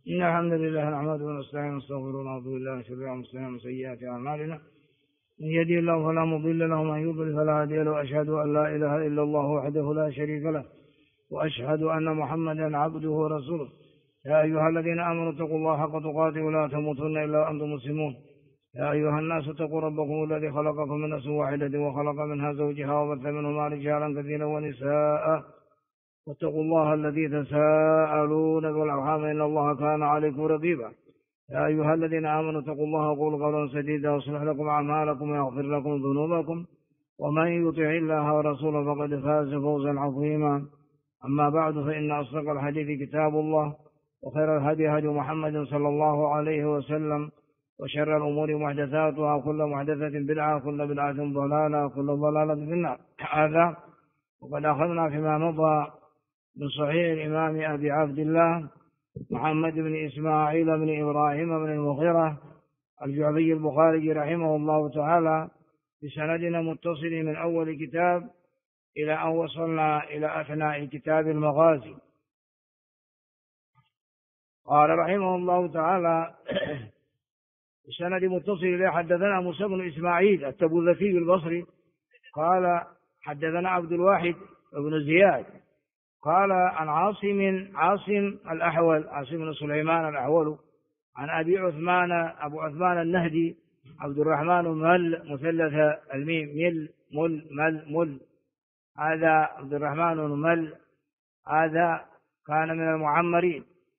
إن الحمد لله نحمده ونستعينه ونستغفره ونعوذ بالله من شرور أنفسنا ومن سيئات أعمالنا، من يهده الله فلا مضل له ومن يضلل فلا هادي له، وأشهد أن لا إله إلا الله وحده لا شريك له، وأشهد أن محمدا عبده ورسوله. يا أيها الذين آمنوا اتقوا الله حق تقاته ولا تموتن إلا وأنتم مسلمون. يا أيها الناس اتقوا ربكم الذي خلقكم من نفس واحدة وخلق منها زوجها وبث منهما رجالا كثيرا ونساء، واتقوا الله الذي تساءلون والأرحام إن الله كان عليكم رقيبا. يا أيها الذين آمنوا اتقوا الله وقولوا قولا سديدا يصلح لكم أعمالكم ويغفر لكم ذنوبكم، ومن يطع الله ورسوله فقد فاز فوزا عظيما. أما بعد، فإن أصدق الحديث كتاب الله، وخير الهدي هدي محمد صلى الله عليه وسلم، وشر الأمور محدثاتها، وكل محدثة بدعة، وكل بدعة ضلالة، وكل ضلالة في النار. هذا وقد أخذنا فيما مضى من صحيح الإمام أبي عبد الله محمد بن إسماعيل بن إبراهيم بن المغيرة الجعفي البخاري رحمه الله تعالى بسندنا متصل من أول كتاب إلى أن وصلنا إلى أثناء كتاب المغازي. قال رحمه الله تعالى بسند متصل إليه: حدثنا موسى بن إسماعيل التبوذكي البصري قال حدثنا عبد الواحد بن زياد قال عن عاصم الأحول، عاصم بن سليمان الأحول، عن أبي عثمان أبو عثمان النهدي عبد الرحمن مل مثلث الميم مل هذا عبد الرحمن مل، هذا كان من المعمرين.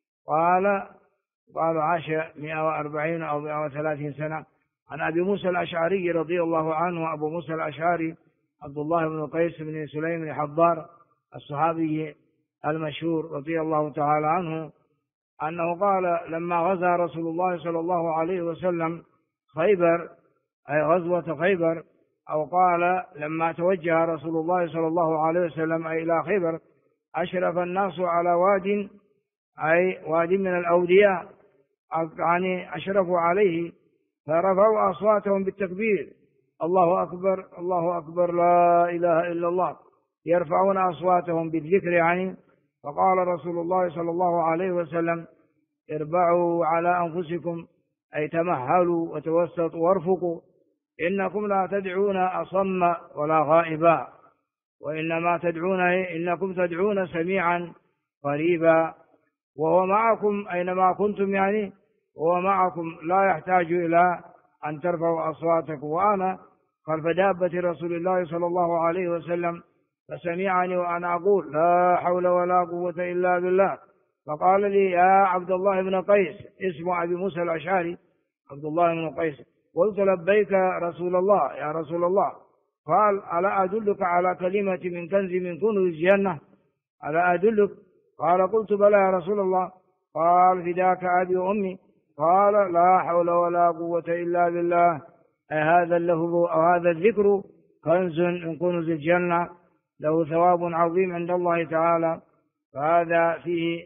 قالوا عاش 140 أو 130 سنة. عن أبي موسى الأشعري رضي الله عنه، أبو موسى الأشعري عبد الله بن قيس بن سليم بن حضار الصحابي المشهور رضي الله تعالى عنه، أنه قال: لما غزا رسول الله صلى الله عليه وسلم خيبر، أي غزوة خيبر، أو قال لما توجه رسول الله صلى الله عليه وسلم أي إلى خيبر، أشرف الناس على واد، أي واد من الأودياء، يعني أشرفوا عليه، فرفعوا أصواتهم بالتكبير: الله أكبر الله أكبر لا إله إلا الله، يرفعون أصواتهم بالذكر يعني. فقال رسول الله صلى الله عليه وسلم: اربعوا على أنفسكم، أي تمهلوا وتوسطوا وارفقوا، إنكم لا تدعون أصم ولا غائبا، وإنما إنكم تدعون سميعا قريبا، وهو معكم أينما كنتم، يعني وهو معكم لا يحتاج إلى أن ترفعوا أصواتكم. وأنا خلف دابة رسول الله صلى الله عليه وسلم فسمعني وأنا أقول: لا حول ولا قوة إلا بالله. فقال لي: يا عبد الله بن قيس، اسم أبي موسى الأشعري عبد الله بن قيس. قلت: لبيك رسول الله يا رسول الله. قال: ألا أدلك على كلمة من كنز من كنوز الجنة؟ ألا أدلك؟ قال: قلت: بلى يا رسول الله. قال: فداك أبي وأمي. قال: لا حول ولا قوة إلا بالله. هذا اللفظ أو هذا الذكر كنز من كنوز الجنة، له ثواب عظيم عند الله تعالى. فهذا فيه،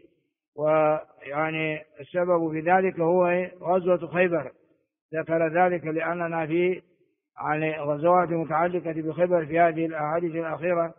ويعني السبب في ذلك هو غزوة خيبر، ذكر ذلك لأننا في يعني غزوات متعلقة بخيبر في هذه الأحاديث الأخيرة.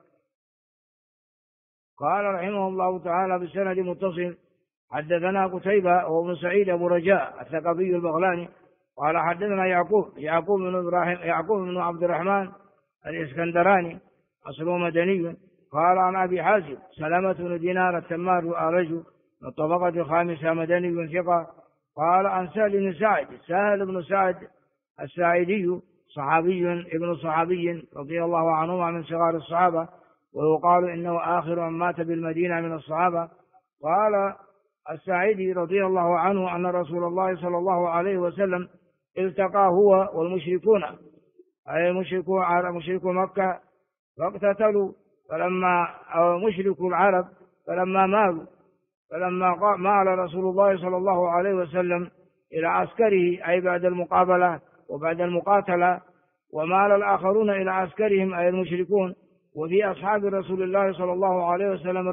قال رحمه الله تعالى بالسند متصل: حدثنا قتيبة وابن سعيد أبو رجاء الثقفي البغلاني قال حدثنا يعقوب بن عبد الرحمن الإسكندراني أصله مدني، قال عن أبي حازم سلمة بن دينار التمار الأرج من الطبقة الخامسة مدني ثقة. قال عن سهل بن سعد الساعدي صحابي ابن صحابي رضي الله عنهما من صغار الصحابة، ويقال إنه آخر من مات بالمدينة من الصحابة. قال الساعدي رضي الله عنه أن رسول الله صلى الله عليه وسلم التقى هو والمشركون، أي مشركو مكة، فاقتتلوا، مشركو العرب فلما مال رسول الله صلى الله عليه وسلم إلى عسكره، أي بعد المقابلة وبعد المقاتلة، ومال الآخرون إلى عسكرهم أي المشركون. وفي أصحاب رسول الله صلى الله عليه وسلم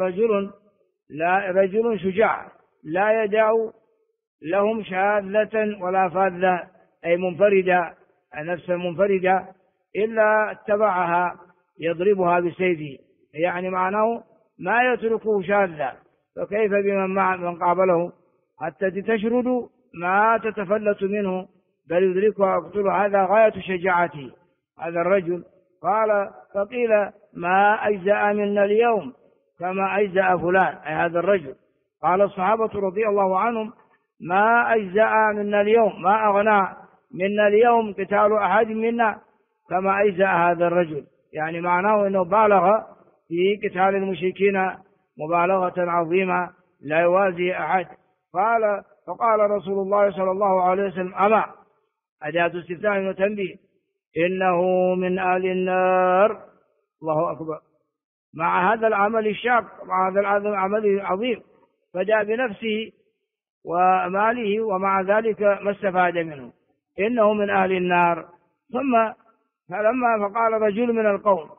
رجل شجاع لا يدع لهم شاذة ولا فاذة، أي منفردة، نفسا منفردة، إلا اتبعها يضربها بسيفه، يعني معناه ما يتركه شاذة. فكيف بمن من قابله حتى تشرد ما تتفلت منه بل يدركها ويقتلها. هذا غاية شجاعته هذا الرجل. قال فقيل ما أجزأ منا اليوم كما أجزأ فلان أي هذا الرجل. قال الصحابة رضي الله عنهم ما أجزأ منا اليوم ما أغنى منا اليوم قتال أحد منا كما أجزأ هذا الرجل، يعني معناه أنه بالغ في قتال المشركين مبالغة عظيمة لا يوازي أحد. فقال رسول الله صلى الله عليه وسلم أما أداة استفتاء وتنبيه إنه من أهل النار. الله أكبر. مع هذا العمل الشاق مع هذا العمل العظيم فجاء بنفسه وماله ومع ذلك ما استفاد منه إنه من أهل النار. فلما فقال رجل من القوم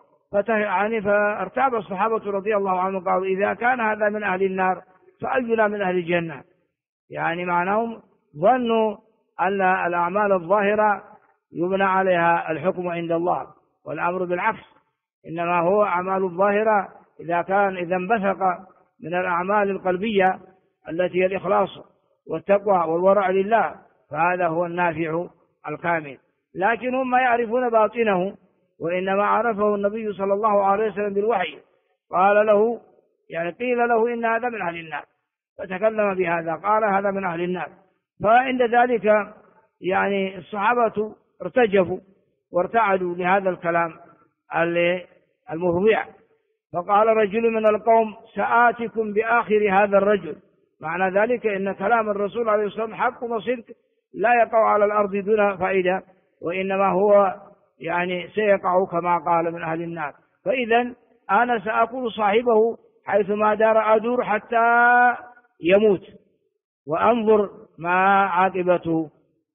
فارتاب الصحابة رضي الله عنهم قالوا إذا كان هذا من أهل النار فأينا من أهل الجنة، يعني معناهم ظنوا أن الأعمال الظاهرة يبنى عليها الحكم عند الله والأمر بالعكس، إنما هو أعمال الظاهرة إذا انبثق من الأعمال القلبية التي هي الإخلاص والتقوى والورع لله فهذا هو النافع الكامل. لكن هم ما يعرفون باطنه وإنما عرفه النبي صلى الله عليه وسلم بالوحي. قال له يعني قيل له إن هذا من أهل النار فتكلم بهذا قال هذا من أهل النار. فعند ذلك يعني الصحابة ارتجفوا وارتعدوا لهذا الكلام المفضع. فقال رجل من القوم سآتكم بآخر هذا الرجل. معنى ذلك إن كلام الرسول عليه الصلاة والسلام حق وصدق لا يقع على الأرض دون فائدة وإنما هو يعني سيقع كما قال من أهل النار. فإذا أنا سأكون صاحبه حيثما أدور حتى يموت وأنظر ما عاقبته.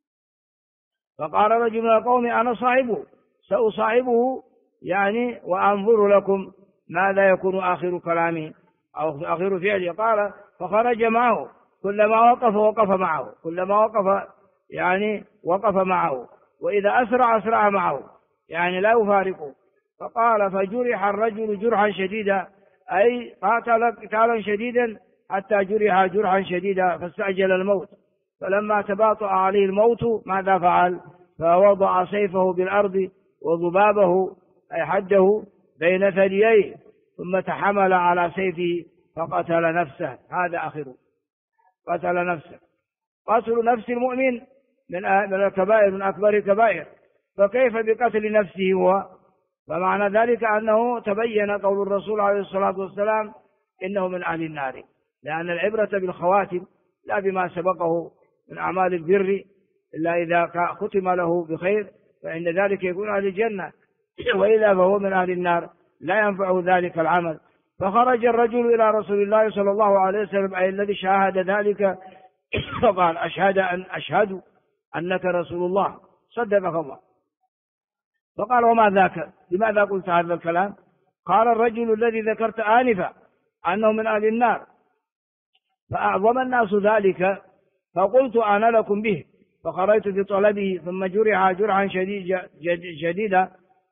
فقال رجل من القوم أنا صاحبه سأصاحبه يعني وأنظر لكم ماذا يكون آخر كلامي أو آخر فعلي. قال فخرج معه كلما وقف معه كلما وقف يعني وقف معه وإذا أسرع معه يعني لا يفارقه. فقال فجرح الرجل جرحا شديدا أي قاتل قتالا شديدا حتى جرح جرحا شديدا فاستعجل الموت. فلما تباطأ عليه الموت ماذا فعل؟ فوضع سيفه بالأرض وضبابه أي حده بين ثدييه ثم تحمل على سيفه فقتل نفسه. هذا آخره قتل نفسه. قتل نفس المؤمن من الكبائر من أكبر الكبائر فكيف بقتل نفسه هو؟ فمعنى ذلك أنه تبين قول الرسول عليه الصلاة والسلام إنه من أهل النار، لأن العبرة بالخواتم لا بما سبقه من أعمال البر إلا إذا ختم له بخير فإن ذلك يكون أهل الجنة وإذا فهو من أهل النار لا ينفعه ذلك العمل. فخرج الرجل إلى رسول الله صلى الله عليه وسلم أي الذي شاهد ذلك فقال أشهد أنك رسول الله صدقك الله. فقال وما ذاك لماذا قلت هذا الكلام؟ قال الرجل الذي ذكرت آنفا أنه من أهل النار فأعظم الناس ذلك فقلت أنا لكم به فخرجت في طلبه ثم جرح جرحا شديدا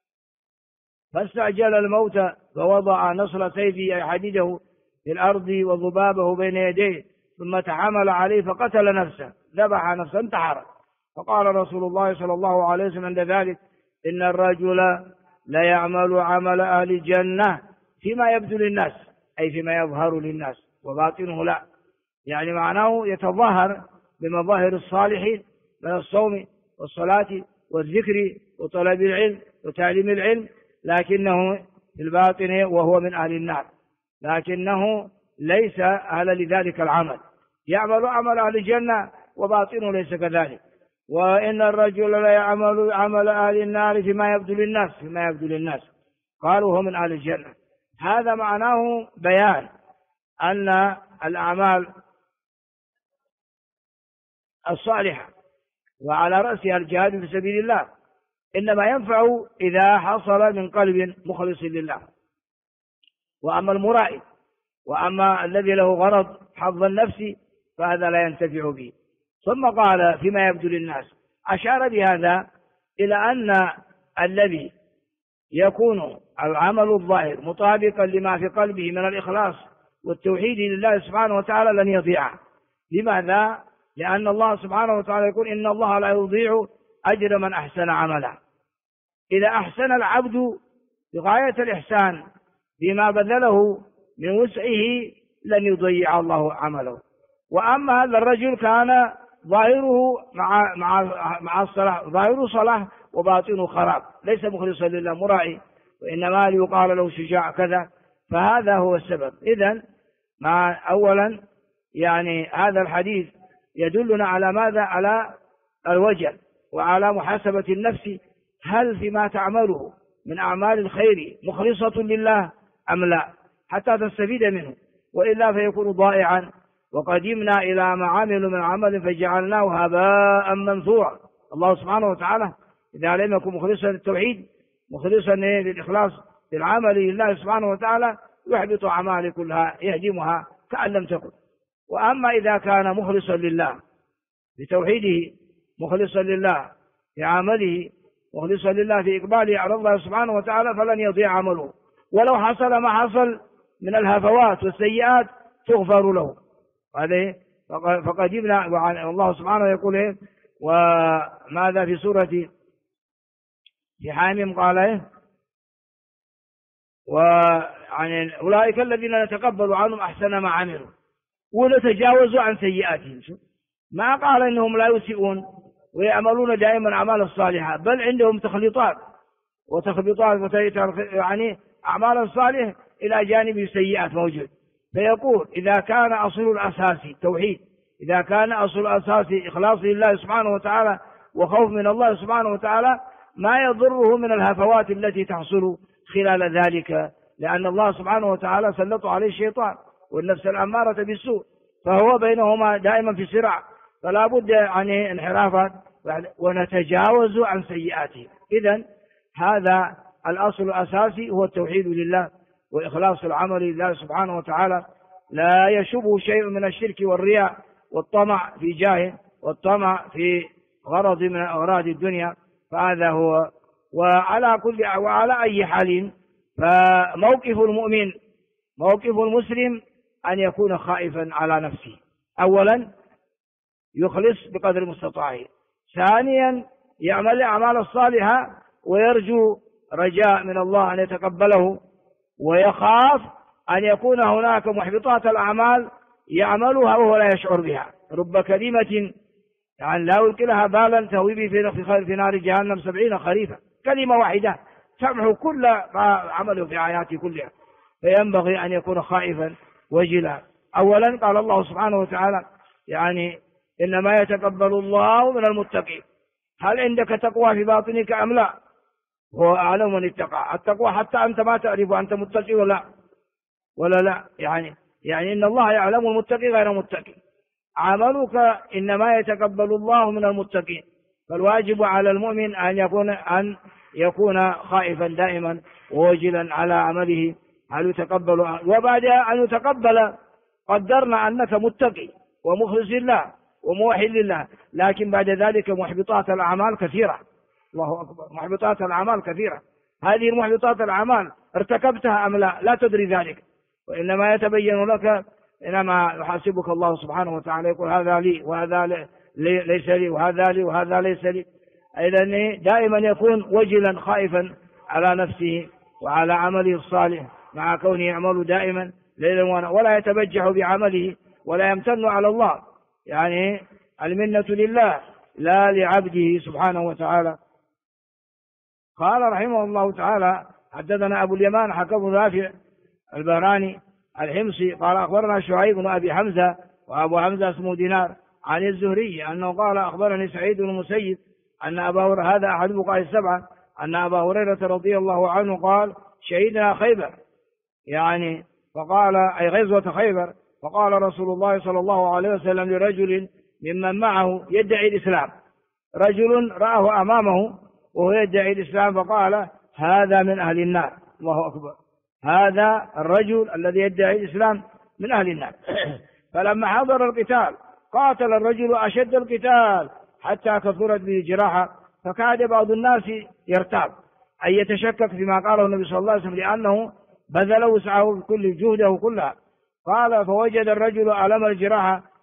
فاستعجل الموت فوضع نصل سيفه أي حديده في الأرض وضبابه بين يديه ثم تحمل عليه فقتل نفسه ذبح نفسه انتحر. فقال رسول الله صلى الله عليه وسلم عند ذلك إن الرجل لا يعمل عمل أهل الجنة فيما يبدو للناس أي فيما يظهر للناس وباطنه لا، يعني معناه يتظاهر بمظاهر الصالحين من الصوم والصلاة والذكر وطلب العلم وتعليم العلم لكنه في الباطن وهو من أهل النار لكنه ليس أهل لذلك العمل، يعمل عمل أهل الجنة وباطنه ليس كذلك. وإن الرجل لا يعمل عمل أهل النار فيما يبدو للناس قالوا هو من أهل الجنة. هذا معناه بيان أن الأعمال الصالحة وعلى رأسها الجهاد في سبيل الله إنما ينفع إذا حصل من قلب مخلص لله. وأما المرائي وأما الذي له غرض حظ النفس فهذا لا ينتفع به. ثم قال فيما يبدو للناس أشار بهذا إلى أن الذي يكون العمل الظاهر مطابقا لما في قلبه من الإخلاص والتوحيد لله سبحانه وتعالى لن يضيع لماذا؟ لأن الله سبحانه وتعالى يقول إن الله لا يضيع أجر من أحسن عملا. إذا أحسن العبد بغاية الإحسان بما بذله من وسعه لن يضيع الله عمله. وأما هذا الرجل كان ظاهره مع الصلاة، ظاهره صلاة وباطنه خراب، ليس مخلصا لله مراعي، وإنما ليقال له شجاع كذا، فهذا هو السبب. إذن أولا يعني هذا الحديث يدلنا على ماذا؟ على الوجل وعلى محاسبة النفس، هل فيما تعمله من أعمال الخير مخلصة لله أم لا، حتى تستفيد منه، وإلا فيكون ضائعا. وقدمنا إلى ما عملوا من عمل فجعلناه هباء منثورا. الله سبحانه وتعالى إذا لم يكن مخلصا للتوحيد، مخلصا للإخلاص للعمل لله سبحانه وتعالى، يحبط أعماله كلها، يهدمها كأن لم تكن. وأما إذا كان مخلصا لله بتوحيده، مخلصا لله في عمله، مخلصا لله في إقباله على الله سبحانه وتعالى، فلن يضيع عمله، ولو حصل ما حصل من الهفوات والسيئات تغفر له. هذه فقدمنا. والله سبحانه يقول إيه؟ وماذا في سورة في حاميم قال إيه؟ وعن أولئك الذين نتقبل عنهم أحسن ما عملوا ونتجاوز عن سيئاتهم. ما قال إنهم لا يسيئون ويعملون دائما أعمال الصالحة، بل عندهم تخليطات وتخبيطات، يعني أعمال الصالح إلى جانب سيئات موجود. فيقول إذا كان أصل الأساسي توحيد، إذا كان أصل الأساسي إخلاص لله سبحانه وتعالى وخوف من الله سبحانه وتعالى، ما يضره من الهفوات التي تحصل خلال ذلك، لأن الله سبحانه وتعالى سلط عليه الشيطان والنفس الأمارة بالسوء، فهو بينهما دائما في صراع، فلا بد عن انحرافات ونتجاوز عن سيئاته. إذن هذا الأصل الأساسي هو التوحيد لله وإخلاص العمل لله سبحانه وتعالى، لا يشبه شيء من الشرك والرياء والطمع في جاه والطمع في غرض من أغراض الدنيا، فهذا هو. وعلى أي حال فموقف المؤمن، موقف المسلم أن يكون خائفا على نفسه، أولا يخلص بقدر مستطاعه، ثانيا يعمل الأعمال الصالحة ويرجو رجاء من الله أن يتقبله، ويخاف أن يكون هناك محبطات الأعمال يعملها وهو لا يشعر بها. رب كلمة يعني لا يلقي لها بالا تهوي به في نار جهنم 70 خريفا، كلمة واحدة تمحو كل ما عمله في حياته كلها. فينبغي أن يكون خائفا وجلا. أولا قال الله سبحانه وتعالى يعني إنما يتقبل الله من المتقين. هل عندك تقوى في باطنك أم لا؟ هو أعلم من اتقى. التقوى حتى أنت ما تعرف أنت متقي ولا لا، يعني إن الله يعلم المتقي غير متقي. عملك إنما يتقبل الله من المتقين، فالواجب على المؤمن أن يكون خائفا دائما ووجلا على عمله هل يتقبل. وبعد أن يتقبل قدرنا أنك متقي ومخلص لله وموحد لله، لكن بعد ذلك محبطات الأعمال كثيرة. الله أكبر، محبطات الأعمال كثيرة. هذه المحبطات الأعمال ارتكبتها أم لا تدري ذلك، وإنما يتبين لك إنما يحاسبك الله سبحانه وتعالى، يقول هذا لي وهذا ليس لي وهذا لي وهذا ليس لي. إذن دائما يكون وجلا خائفا على نفسه وعلى عمله الصالح، مع كونه يعمل دائما ليلا ولا يتبجح بعمله ولا يمتن على الله، يعني المنة لله لا لعبده سبحانه وتعالى. قال رحمه الله تعالى حدثنا أبو اليمان حكم بن رافع البهراني الحمصي قال أخبرنا شعيب بن أبي حمزة، وأبو حمزة اسمه دينار، عن الزهري أنه قال أخبرني سعيد بن المسيب أن أبا هريرة، هذا أحد الفقهاء السبعة، أن أبا هريرة رضي الله عنه قال شهدنا خيبر، يعني فقال أي غزوة خيبر، فقال رسول الله صلى الله عليه وسلم لرجل ممن معه يدعي الإسلام، رجل رآه أمامه وهو يدعي الإسلام، فقال هذا من أهل النار. الله أكبر، هذا الرجل الذي يدعي الإسلام من أهل النار. فلما حضر القتال قاتل الرجل أشد القتال حتى كثرت به الجراحة، فكاد بعض الناس يرتاب أي يتشكك فيما قاله النبي صلى الله عليه وسلم، لأنه بذل وسعه بكل جهده كلها. قال فوجد الرجل ألم الجراحة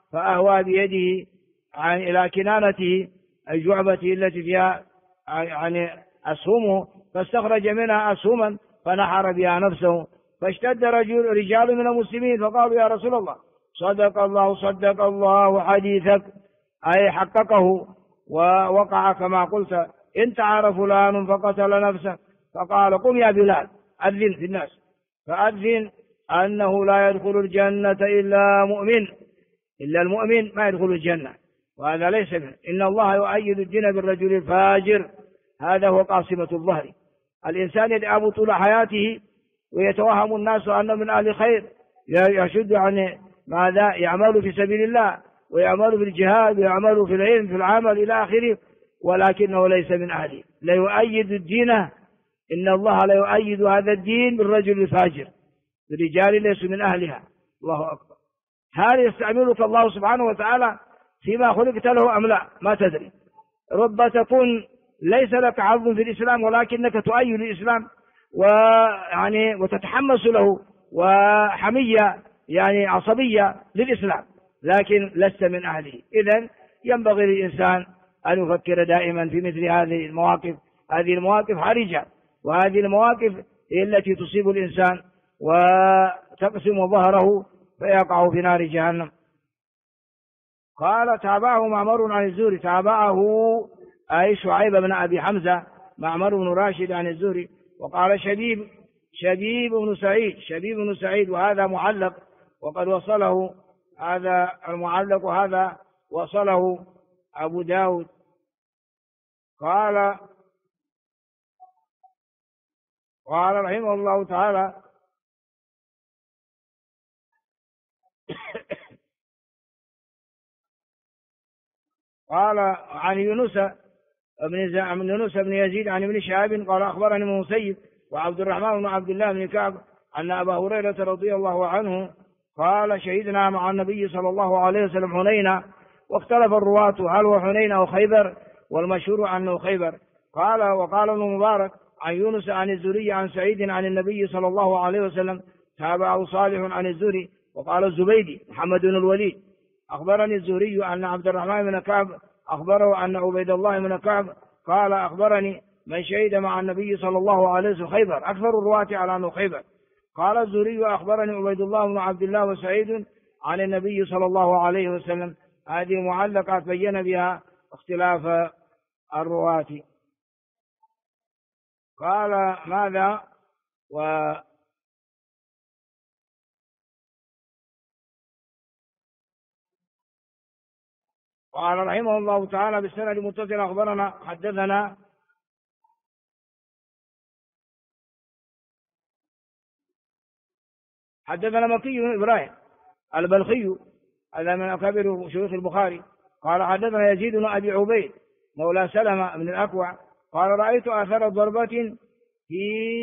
فأهوى بيده إلى كنانته أي جعبته التي فيها يعني أسهمه، فاستخرج منها أسهما فنحر بها نفسه. فاشتد رجال من المسلمين فقالوا يا رسول الله صدق الله حديثك، أي حققه ووقع كما قلت، إن تعار فلان فقتل نفسه. فقال قم يا بلال أذن في الناس فأذن أنه لا يدخل الجنة إلا مؤمن، إلا المؤمن ما يدخل الجنة، وهذا ليس منه. إن الله يؤيد الدين بالرجل الفاجر، هذا هو قاصمة الظهر. الإنسان يدعم طول حياته ويتوهم الناس أنه من أهل خير، يشد عن ماذا يعمل في سبيل الله ويعمل في الجهاد ويعمل في العلم في العمل إلى آخره، ولكنه ليس من أهله. لا يؤيد الدين، إن الله لا يؤيد هذا الدين بالرجل الفاجر، برجال ليسوا من أهلها. الله أكبر. هل يستعملك الله سبحانه وتعالى فيما خلقت له أم لا؟ ما تدري، رب تكون ليس لك حظ في الإسلام ولكنك تؤيد الإسلام ويعني وتتحمس له وحمية يعني عصبية للإسلام، لكن لست من أهله. إذن ينبغي للإنسان أن يفكر دائما في مثل هذه المواقف. هذه المواقف حرجة، وهذه المواقف هي التي تصيب الإنسان وتقسم ظهره فيقع في نار جهنم. قال تابعه معمر عن الزهري، تابعه أي شعيب بن أبي حمزة معمر بن راشد عن الزهري. وقال شبيب بن سعيد وهذا معلق، وقد وصله هذا المعلق وهذا وصله أبو داود. قال رحمه الله تعالى قال عن يونس بن يزيد عن ابن شهاب قال أخبرني المسيب وعبد الرحمن بن عبد الله بن كعب أن أبا هريرة رضي الله عنه قال شهدنا مع النبي صلى الله عليه وسلم حنينا، واختلف الرواة هل هو حنين أو خيبر، والمشهور أنه خيبر. وقال ابن مبارك عن يونس عن الزهري عن سعيد عن النبي صلى الله عليه وسلم، تابعه صالح عن الزهري. وقال الزبيدي محمد بن الوليد أخبرني الزهري أن عبد الرحمن بن كعب أخبره أن عبيد الله بن كعب قال أخبرني من شهد مع النبي صلى الله عليه وسلم خيبر، أكثر الرواة على أنه خيبر. قال الزهري أخبرني عبيد الله بن عبد الله وسعيد عن النبي صلى الله عليه وسلم. هذه معلقات بين بها اختلاف الرواة. قال ماذا قال رحمه الله تعالى بالسند المتصل أخبرنا حدثنا مكي بن إبراهيم البلخي، هذا من أكابر شيوخ البخاري. قال حدثنا يزيد بن أبي عبيد مولى سلمة بن الأكوع قال رأيت آثار ضربة في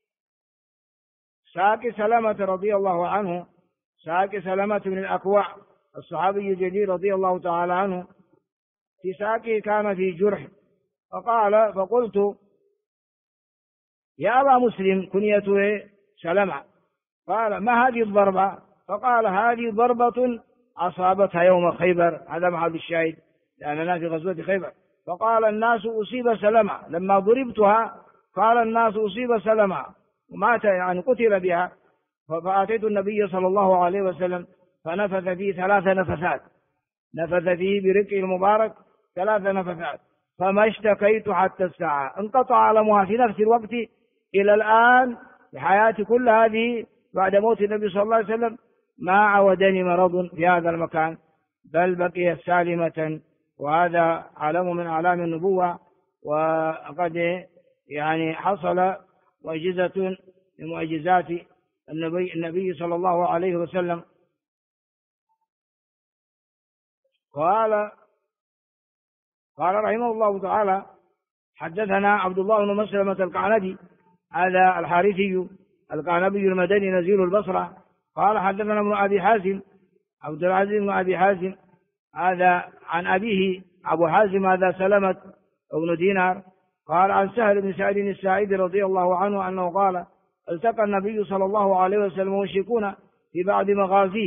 ساق سلمة رضي الله عنه، ساق سلمة بن الأكوع الصحابي الجليل رضي الله تعالى عنه، في ساقه كان في جرح. فقلت يا أبا مسلم كنيته سلمة، قال ما هذه الضربة؟ فقال هذه ضربة أصابتها يوم خيبر، هذا محل الشاهد لأننا في غزوة خيبر. فقال الناس أصيب سلمة لما ضربتها، قال الناس أصيب سلمة ومات يعني قتل بها. فأتيت النبي صلى الله عليه وسلم فنفث فيه 3 نفثات، نفث فيه برقه المبارك 3 نفثات، فما اشتكيت حتى الساعة، انقطع ألمها في نفس الوقت إلى الآن بحياتي كل هذه بعد موت النبي صلى الله عليه وسلم ما عودني مرض في هذا المكان، بل بقي سالمة. وهذا علم من أعلام النبوة، وقد يعني حصل معجزة من معجزات النبي صلى الله عليه وسلم. قال رحمه الله تعالى حدثنا عبد الله بن مسلمة القعنبي، هذا الحارثي القعنبي المدني نزيل البصرة. قال حدثنا ابن أبي حازم عبد العزيز بن أبي حازم، هذا عن أبيه أبو حازم هذا سلمة بن دينار. قال عن سهل بن سعيد الساعدي رضي الله عنه أنه قال التقى النبي صلى الله عليه وسلم والمشركون في بعض مغازيه،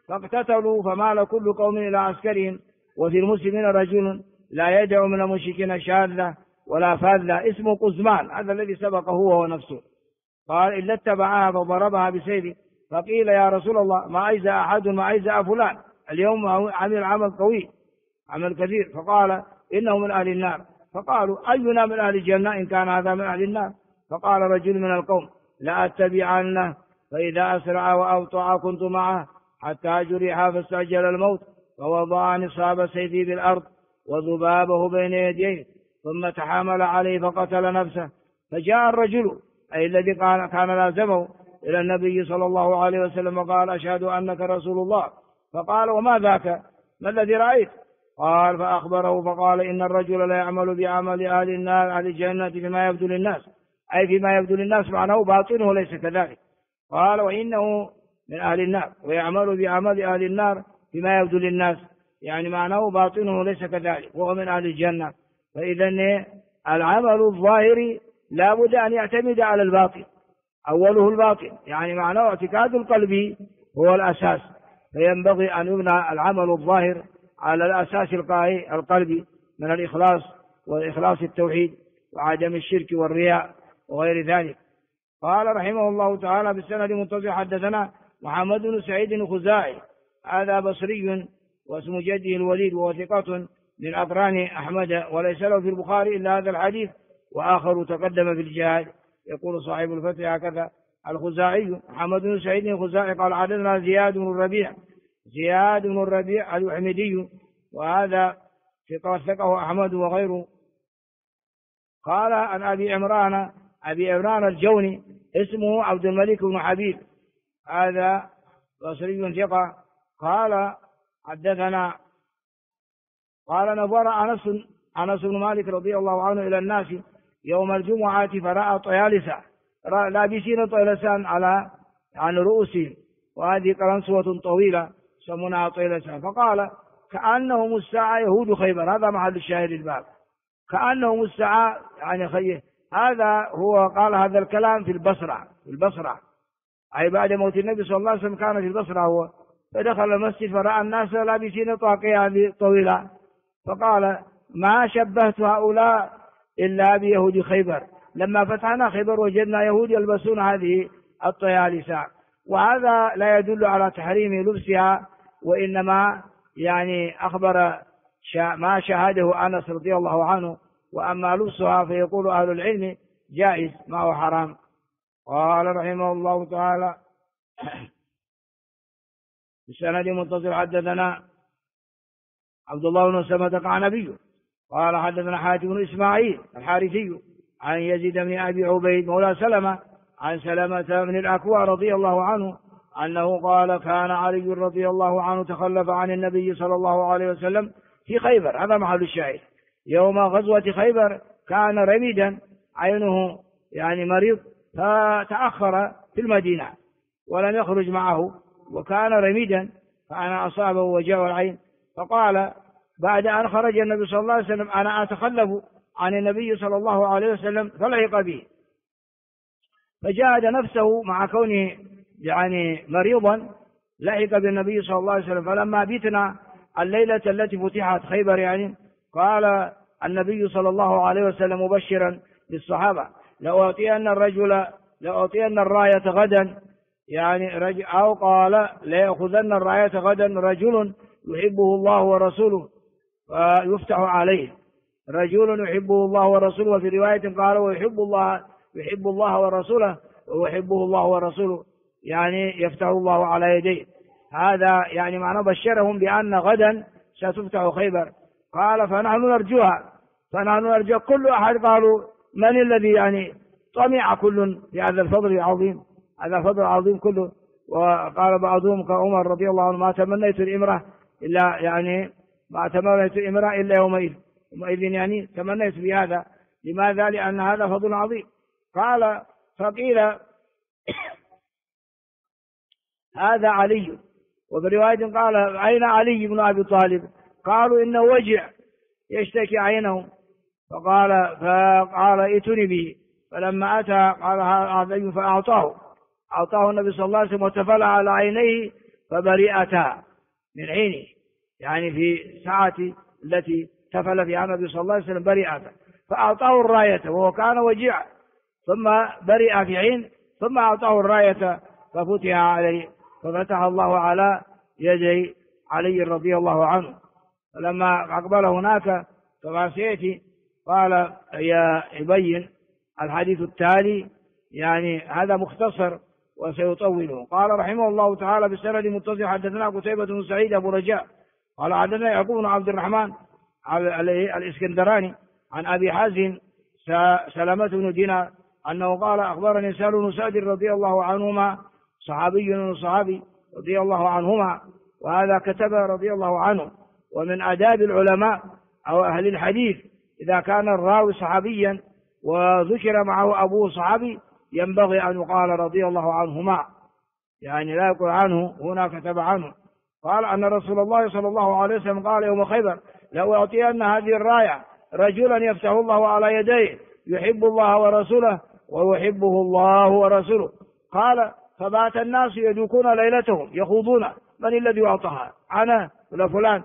فاقتتلوا فمال كل قوم إلى عسكرهم. وفي المسلمين رجل لا يدع من المشركين شاذة ولا فاذة اسمه قزمان، هذا الذي سبق هو ونفسه، قال إلا اتبعها فضربها بسيفه. فقيل يا رسول الله ما أجزأ أحد ما أجزأ فلان، اليوم عمل عمل قوي عمل كثير، فقال إنه من أهل النار. فقالوا أينا من أهل الجنة إن كان هذا من أهل النار؟ فقال رجل من القوم لا أتبعنه، فإذا أسرع وأبطأ كنت معه حتى جرح فاستعجل الموت، فوضع نصاب سيفه بالأرض وذبابه بين يديه، ثم تحامل عليه فقتل نفسه. فجاء الرجل أي الذي كان لازمه إلى النبي صلى الله عليه وسلم وقال أشهد أنك رسول الله. فقال وما ذاك؟ ما الذي رأيت؟ قال فأخبره فقال إن الرجل لا يعمل بعمل أهل النار أهل الجنة فيما يبدو للناس، أي فيما يبدو للناس معناه باطنه ليس كذلك. قال وإنه من أهل النار ويعمل بعمل أهل النار فيما يبدو للناس، يعني معناه باطنه ليس كذلك وهو من أهل الجنة. فإذا العمل الظاهر لا بد أن يعتمد على الباطن، أوله الباطن، يعني معناه اعتقاد القلب هو الأساس، فينبغي أن يبنى العمل الظاهر على الأساس القلبي من الإخلاص وإخلاص التوحيد وعدم الشرك والرياء وغير ذلك. قال رحمه الله تعالى بالسند متصل حدثنا محمد بن سعيد الخزاعي هذا بصري واسم جده الوليد وهو ثقة من أقران أحمد، وليس له في البخاري إلا هذا الحديث وآخر تقدم في الجهاد. يقول صاحب الفتح هكذا الخزاعي محمد بن سعيد الخزاعي قال حدثنا زياد بن الربيع الحميدي وهذا ثقه أحمد وغيره. قال عن أبي عمران الجوني اسمه عبد الملك بن حبيب هذا بصري ثقة. قال حدثنا قال نظر أنس بن مالك رضي الله عنه إلى الناس يوم الجمعة فرأى طيالسة لابسين طيلسان عن رؤوسهم، وهذه قرنسوة طويلة يسمونها طيلسة، فقال كأنهم الساعة يهود خيبر. هذا محل الشاهد الباب، كأنهم الساعة يعني هذا هو قال هذا الكلام في البصرة أي بعد موت النبي صلى الله عليه وسلم كان في البصرة هو، فدخل المسجد فرأى الناس لابسين طاقية طويلة، فقال ما شبهت هؤلاء إلا بيهود خيبر، لما فتحنا خيبر وجدنا يهود يلبسون هذه الطيالسة. وهذا لا يدل على تحريم لبسها، وإنما يعني أخبر ما شاهده أنس رضي الله عنه، وأما لبسها فيقول أهل العلم جائز ما هو حرام. قال رحمه الله تعالى بسند متصل حدثنا عبد الله بن سلمة القعنبي قال حدثنا حاتم بن إسماعيل الحارثي عن يزيد بن أبي عبيد مولى سلمة عن سلمة بن الأكوع رضي الله عنه أنه قال كان علي رضي الله عنه تخلف عن النبي صلى الله عليه وسلم في خيبر، هذا محل الشاهد، يوم غزوة خيبر كان رميدا عينه يعني مريض، فتأخر في المدينة ولم يخرج معه، وكان رميدا فأنا أصابه وجاء العين، فقال بعد أن خرج النبي صلى الله عليه وسلم أنا أتخلف عن النبي صلى الله عليه وسلم، فلحق به، فجاهد نفسه مع كونه يعني مريضا، لحق بالنبي صلى الله عليه وسلم. فلما بيتنا الليلة التي فتحت خيبر يعني قال النبي صلى الله عليه وسلم مبشرا للصحابة لأعطين الراية غدا، يعني أو قال ليأخذن الراية غدا رجل يحبه الله ورسوله فيفتح عليه، رجل يحبه الله ورسوله، وفي رواية قال ويحب الله ورسوله ويحبه الله ورسوله، يعني يفتح الله على يديه. هذا يعني معنى بشرهم بأن غدا ستفتح خيبر. قال فنحن نرجوها كل أحد قالوا من الذي يعني طمع كل في هذا الفضل العظيم، هذا فضل عظيم كله. وقال بعضهم كعمر رضي الله عنه ما تمنيت الإمرة إلا يومئذ يعني تمنيت بهذا. لماذا؟ لأن هذا فضل عظيم. قال فقيل هذا علي، وبرواية قال أين علي بن أبي طالب؟ قالوا إنه وجع يشتكي عينه، فقال ائتني به، فلما أتى قال هذا فأعطاه النبي صلى الله عليه وسلم وتفلع على عينيه فبرئتا من عينه، يعني في ساعة التي تفل فيها النبي صلى الله عليه وسلم برئتا، فأعطاه الراية وهو كان وجيعا، ثم برئ في عين، ثم أعطاه الراية ففتح عليه، ففتح الله على يدي علي رضي الله عنه. فلما أقبل هناك كما سيأتي قال يبين الحديث التالي، يعني هذا مختصر وسيطوله. قال رحمه الله تعالى بالسند متصل حدثنا قتيبة بن سعيد أبو رجاء قال حدثنا يعقوب بن عبد الرحمن الإسكندراني عن أبي حازم سلمة بن دينار أنه قال أخبرني سهل بن سعد رضي الله عنهما صحابي من الصحابي رضي الله عنهما، وهذا كتب رضي الله عنه. ومن آداب العلماء أو أهل الحديث إذا كان الراوي صحابيا وذكر معه أبوه صحابي ينبغي أن يقال رضي الله عنهما، يعني لا يقول عنه، هنا كتب عنه. قال أن رسول الله صلى الله عليه وسلم قال يوم خيبر لو أعطين هذه الراية رجلا يفتح الله على يديه يحب الله ورسوله ويحبه الله ورسوله. قال فبات الناس يدوكون ليلتهم يخوضون من الذي أعطاها، أنا ولا فلان،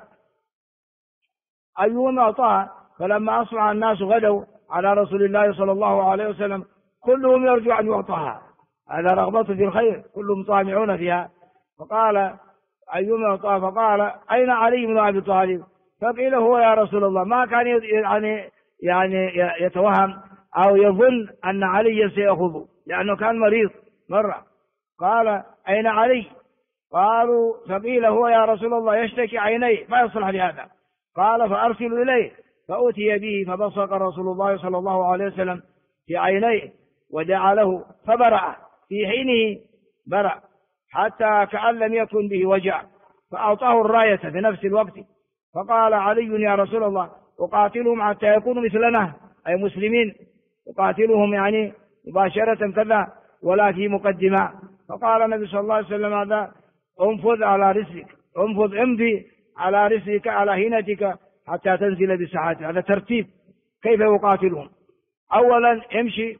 أيهم أعطاها. فلما أصبح الناس غدوا على رسول الله صلى الله عليه وسلم كلهم يرجو أن يعطاها، هذا رغبة في الخير، كلهم طامعون فيها. فقال أيهم أعطاها، فقال أين علي بن أبي طالب؟ فقيل هو يا رسول الله. ما كان يعني يتوهم أو يظن أن علي سيأخذه لأنه كان مريض مرة. قال أين علي؟ قالوا فقيل هو يا رسول الله يشتكي عينيه ما يصلح لهذا. قال فأرسل إليه، فأتي به فبصق رسول الله صلى الله عليه وسلم في عينيه ودعا له فبرأ، في حينه برأ حتى كأن لم يكن به وجع، فأعطاه الراية في نفس الوقت. فقال علي يا رسول الله أقاتلهم حتى يكونوا مثلنا، أي مسلمين، أقاتلهم يعني مباشرة كذا ولا في مقدمة. فقال النبي صلى الله عليه وسلم هذا انفذ على رسلك، انفذ امضي على رسلك على هينتك حتى تنزل بساعات. هذا ترتيب كيف يقاتلهم. أولا امشي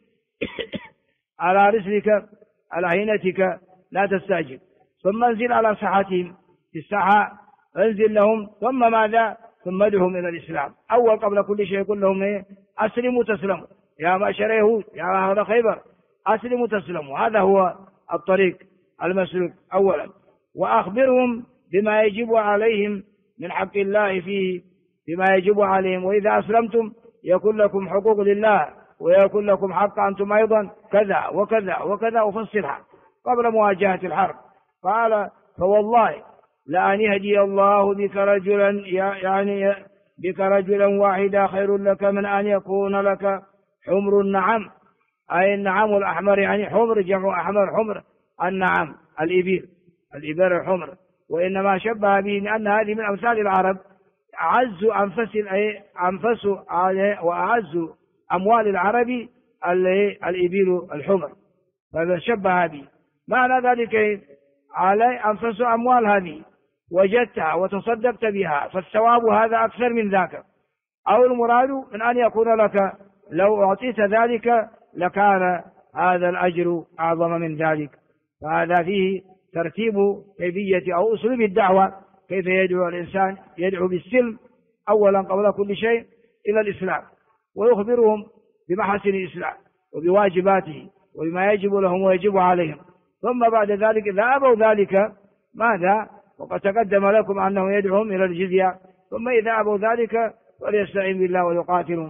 على رسلك على هينتك لا تستعجل، ثم انزل على ساحتهم في الساحة، انزل لهم، ثم ماذا؟ ثم ادعهم إلى الإسلام. أول قبل كل شيء يقول لهم إيه؟ أسلموا تسلموا يا معشر يهود يا أهل خيبر، أسلموا تسلموا. هذا هو الطريق المسلوك أولا. وأخبرهم بما يجب عليهم من حق الله فيه، بما يجب عليهم، وإذا أسلمتم يكون لكم حقوق لله ويكون لكم حق أنتم أيضا كذا وكذا وكذا، وفصلها قبل مواجهة الحرب. قال فوالله لأن يهدي الله بك رجلا، يعني بك رجلا واحدا خير لك من أن يكون لك حمر النعم، أي النعم الأحمر، يعني حمر جمع أحمر، حمر النعم الإبل الحمر. وإنما شبه به أن هذه من أمثال العرب، أعز أنفس وأعز أموال العرب الإبل الحمر، فهذا شبه به. معنى ذلك علي أنفس أموال هذه وجدتها وتصدقت بها فالثواب هذا أكثر من ذاك، أو المراد من أن يكون لك لو أعطيت ذلك لكان هذا الأجر أعظم من ذلك. فهذا فيه ترتيب كيفية أو أسلوب الدعوة، كيف يدعو الإنسان، يدعو بالسلم أولا قبل كل شيء إلى الإسلام، ويخبرهم بمحاسن الإسلام وبواجباته وبما يجب لهم ويجب عليهم. ثم بعد ذلك إذا أبوا ذلك ماذا؟ وقد تقدم لكم أنه يدعوهم إلى الجزية. ثم إذا أبوا ذلك فليستعين بالله ويقاتلهم.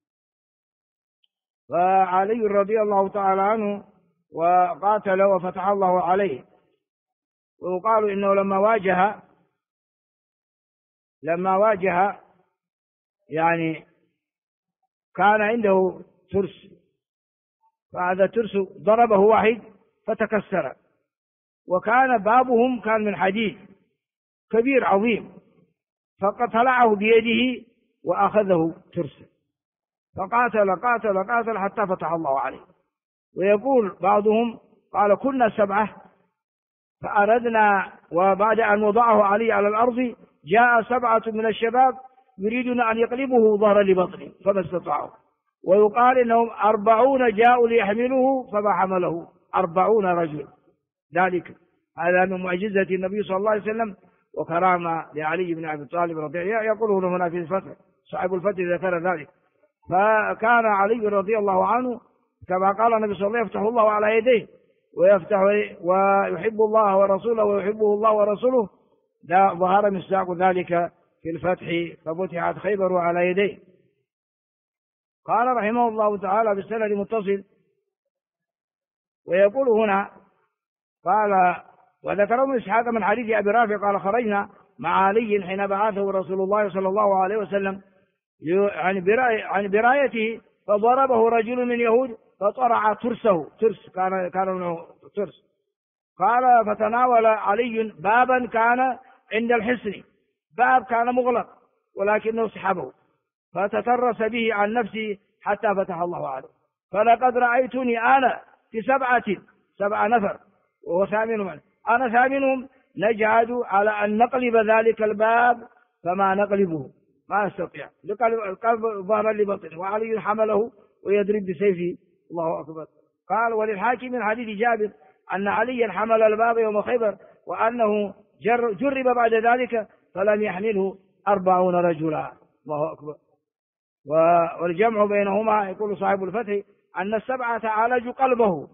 فعلي رضي الله تعالى عنه وقاتل وفتح الله عليه. ويقال إنه لما واجه يعني كان عنده ترس، فهذا الترس ضربه واحد فتكسر، وكان بابهم كان من حديد كبير عظيم، فقتلعه بيده وأخذه ترسا، فقاتل حتى فتح الله عليه. ويقول بعضهم قال كنا 7 فأردنا، وبعد أن وضعه علي على الأرض جاء 7 من الشباب يريدون أن يقلبه ظهرا لبطنه فما استطاعوا. ويقال إنهم 40 جاءوا ليحملوه فما حمله 40 رجل، ذلك هذا من معجزة النبي صلى الله عليه وسلم وكرامة لعلي بن أبي طالب رضي الله عنه. يقولون هنا في الفتح، صاحب الفتح ذكر ذلك. فكان علي رضي الله عنه كما قال النبي صلى الله عليه وسلم: يفتح الله على يديه ويحب الله ورسوله ويحبه الله ورسوله. ظهر مصداق ذلك في الفتح، ففتحت خيبر على يديه. قال رحمه الله تعالى بالسند متصل، ويقول هنا قال: وذكر ابن إسحاق من حديث أبي رافع قال: خرجنا مع علي حين بعثه رسول الله صلى الله عليه وسلم عن برايته، فضربه رجل من يهود فطرع ترسه، ترس كان له ترس. قال: فتناول علي بابا كان عند الحصن، باب كان مغلق ولكنه سحبه، فتترس به عن نفسه حتى فتح الله عليه. فلقد رأيتني أنا في 7 نفر وهو ثامنهم، أنا ثامنهم، نجعد على أن نقلب ذلك الباب فما نقلبه، ما نستطيع، القلب ظهرا لبطنه، وعلي حمله ويضرب بسيفه. الله أكبر. قال: وللحاكم من حديث جابر أن عليا حمل الباب يوم خيبر، وأنه جرب بعد ذلك فلم يحمله 40 رجلا. الله أكبر. والجمع بينهما يقول صاحب الفتح أن 7 عالجوا قلبه،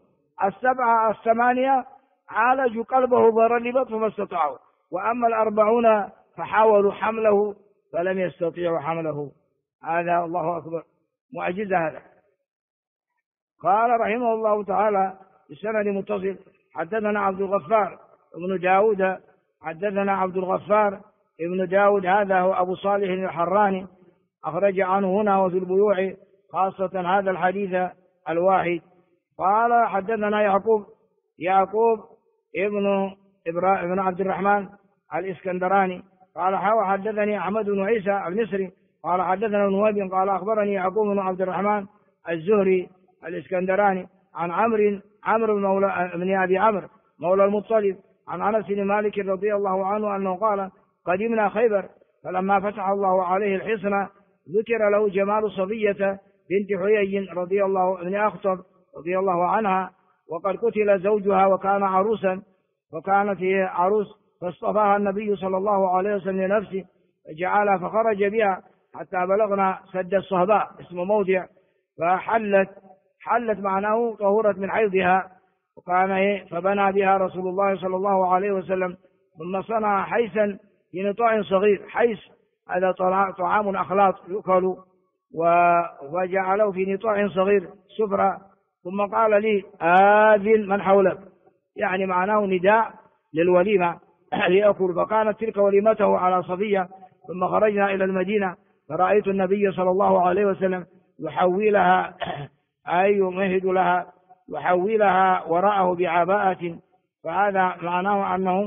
8 عالجوا قلبه ضرا لبطنه فما استطاعوا، وأما 40 فحاولوا حمله فلم يستطيعوا حمله. هذا الله أكبر معجزة هذا. قال رحمه الله تعالى بالسند متصل: حدثنا عبد الغفار ابن داود، حدثنا عبد الغفار ابن داود، هذا هو أبو صالح الحراني، أخرج عنه هنا وفي البيوع خاصة هذا الحديث الواحد. قال: حدثنا يعقوب ابن عبد الرحمن الإسكندراني قال: حدثني أحمد بن عيسى المصري قال: حدثنا ابن وهب قال: أخبرني يعقوب بن عبد الرحمن الزهري الإسكندراني عن عمرو بن أبي عمرو مولى المطلب عن أنس بن مالك رضي الله عنه أنه قال: قدمنا خيبر، فلما فتح الله عليه الحصن ذكر له جمال صفية بنت حيي رضي الله بن أخطب رضي الله عنها، وقد قتل زوجها وكان عروسا، وكانت هي عروس، فاصطفاها النبي صلى الله عليه وسلم لنفسه فجعلها، فخرج بها حتى بلغنا سد الصهباء اسم موضع، حلت معناه طهورت من حيضها، فبنى بها رسول الله صلى الله عليه وسلم، ثم صنع حيثا في نطاع صغير. حيث هذا طعام أخلاط يؤكل، وجعله في نطاع صغير سفرة، ثم قال لي: آذن من حولك، يعني معناه نداء للوليمة ليأكل. فكانت تلك وليمته على صفية. ثم خرجنا إلى المدينة فرأيت النبي صلى الله عليه وسلم يحولها، أي يمهد لها، يحولها وراءه بعباءة. فهذا معناه أنه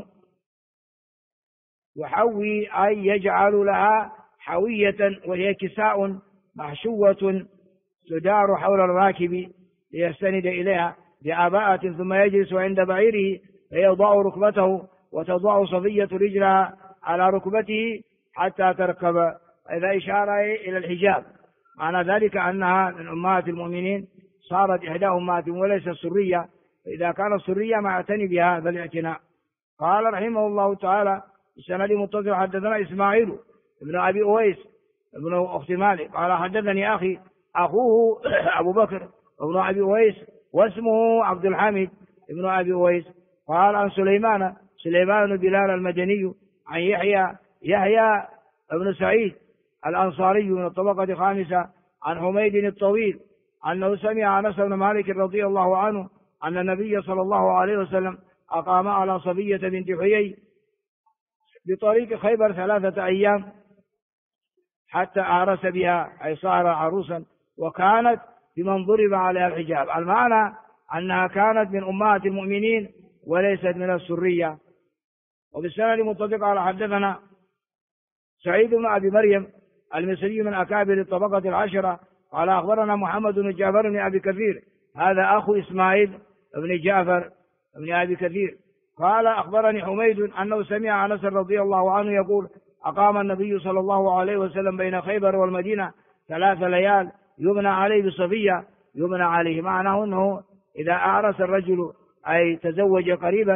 يحوي أي يجعل لها حوية، وهي كساء محشوة تدار حول الراكب ليستند إليها بعباءة، ثم يجلس عند بعيره فيضع ركبته، وتضع صفية رجلها على ركبته حتى تركب. إذا إشارة إلى الحجاب، معنى ذلك أنها من أمهات المؤمنين، صارت إحدى أمهات وليس السرية، فإذا كانت السرية ما اعتني بهذا الاعتناء. قال رحمه الله تعالى السند متصل: حدثنا إسماعيل ابن أبي أويس ابن أخت مالك قال: حدثني أخوه أبو بكر ابن أبي أويس واسمه عبد الحميد ابن أبي أويس قال: عن سليمان بن بلال المدني عن يحيى ابن سعيد الأنصاري من الطبقة الخامسة عن حميد الطويل أنه سمع أنس بن مالك رضي الله عنه أن النبي صلى الله عليه وسلم أقام على صفية بنت حيي بطريق خيبر 3 أيام حتى أعرس بها، أي صار عروسا، وكانت بمن ضرب عليها الحجاب. المعنى أنها كانت من أمهات المؤمنين وليست من السرية. وبالسند متفق على حدثنا سعيد بن أبي مريم المصري من أكابر الطبقة العشرة قال: أخبرنا محمد بن جعفر بن أبي كثير، هذا أخو إسماعيل بن جعفر بن أبي كثير قال: أخبرني حميد أنه سمع أنس رضي الله عنه يقول: أقام النبي صلى الله عليه وسلم بين خيبر والمدينة 3 ليال يبنى عليه بصفية، يبنى عليه معناه أنه إذا أعرس الرجل أي تزوج قريبا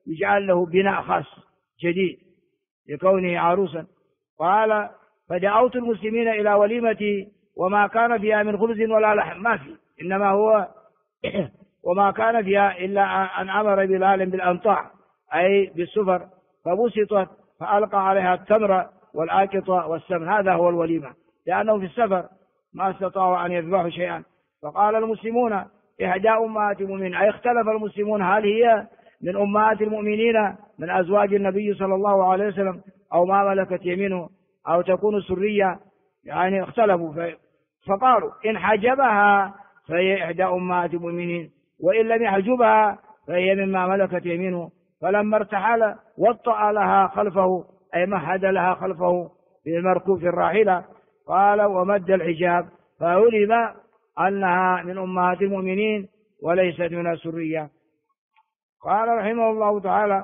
يجعل له بناء خاص جديد لكونه عروسا. قال فدعوت المسلمين إلى وليمتي وما كان فيها من خبز ولا لحم، ما في، إنما هو وما كان فيها إلا أن أمر بلال بالأنطاع أي بالسفر، فبسطت فألقى عليها التمر والآكطة والسمن، هذا هو الوليمة، لأنه في السفر ما استطاعوا أن يذبحوا شيئا. فقال المسلمون إحدى أمهات المؤمنين، أي اختلف المسلمون هل هي من أمهات المؤمنين من أزواج النبي صلى الله عليه وسلم أو ما ملكت يمينه أو تكون سرية، يعني اختلفوا. فقالوا إن حجبها فهي إحدى أمهات المؤمنين، وإن لم يحجبها فهي مما ملكت يمينه. فلما ارتحل وطأ لها خلفه، أي مهد لها خلفه في المركوب في الراحلة، قال ومد الحجاب، فعلم أنها من أمهات المؤمنين وليست من السرية. قال رحمه الله تعالى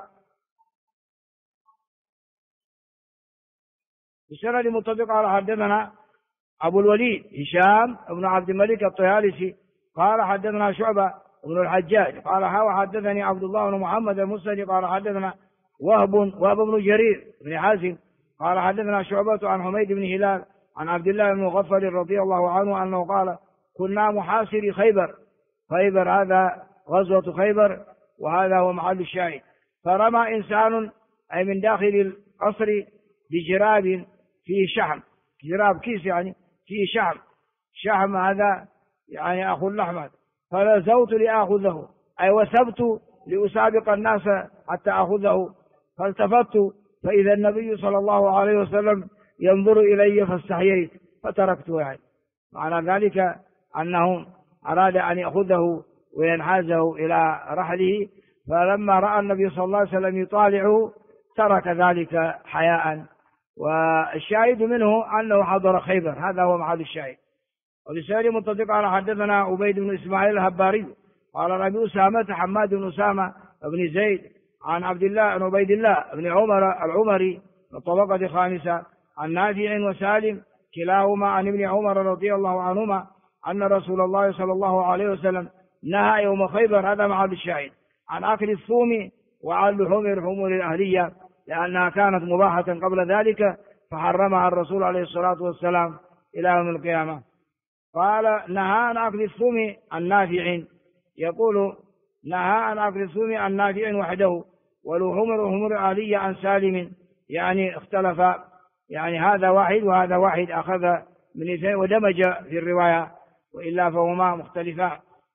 بسند متفق على حدثنا أبو الوليد هشام بن عبد الملك الطيالسي قال حدثنا شعبة بن الحجاج قال حدثني عبد الله بن محمد المسندي قال حدثنا وهب بن جرير بن حازم قال حدثنا شعبة عن حميد بن هلال عن عبد الله بن مغفل رضي الله عنه أنه قال كنا محاصري خيبر هذا غزوة خيبر، وهذا هو محل الشاهد. فرمى إنسان أي من داخل القصر بجراب فيه شحم، جراب كيس يعني فيه شحم هذا يعني أخو اللحمة، فلزوت لآخذه أي وثبت لأسابق الناس حتى أخذه، فالتفت فإذا النبي صلى الله عليه وسلم ينظر إلي فاستحييت فتركته، يعني معنى ذلك أنه أراد أن يأخذه وينحازه إلى رحله، فلما رأى النبي صلى الله عليه وسلم يطالعه ترك ذلك حياء. والشاهد منه أنه حضر خيبر، هذا هو محل الشاهد. وبسند متفق على حدثنا عبيد بن إسماعيل الهباري قال أبي أسامة حماد بن أسامة بن زيد عن عبد الله بن عبيد الله بن عمر العمري الطبقة الخامسة عن نافع وسالم كلاهما عن ابن عمر رضي الله عنهما أن رسول الله صلى الله عليه وسلم نهى يوم خيبر، هذا محل الشاهد، عن أكل الثوم وعن لحوم الحمور الأهلية لأنها كانت مباحة قبل ذلك فحرمها الرسول عليه الصلاة والسلام إلى يوم القيامة. قال نهى عن أكل الثوم عن نافع، يقول نهى عن أكل الثوم عن نافع وحده، ولحوم الحمور الأهلية عن سالم، يعني اختلف، يعني هذا واحد وهذا واحد، أخذ من اثنين ودمج في الرواية، وإلا فهما مختلفان.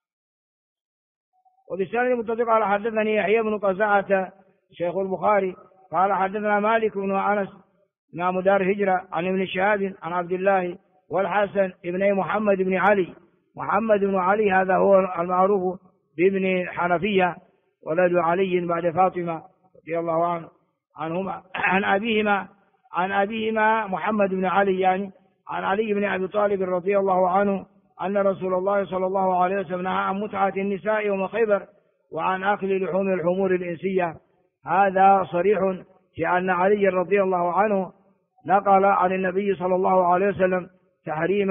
وبالسند متفق على حدثني يحيى بن قزعة شيخ البخاري قال حدثنا مالك بن أنس إمام دار الهجرة عن ابن شهاب عن عبد الله والحسن ابن محمد بن علي، محمد بن علي هذا هو المعروف بابن حنفية ولد علي بعد فاطمة رضي الله عنهما عن أبيهما محمد بن علي، يعني عن علي بن أبي طالب رضي الله عنه أن رسول الله صلى الله عليه وسلم نهى عن متعة النساء يوم خيبر وعن أكل لحوم الحمور الإنسية. هذا صريح في أن علي رضي الله عنه نقل عن النبي صلى الله عليه وسلم تحريم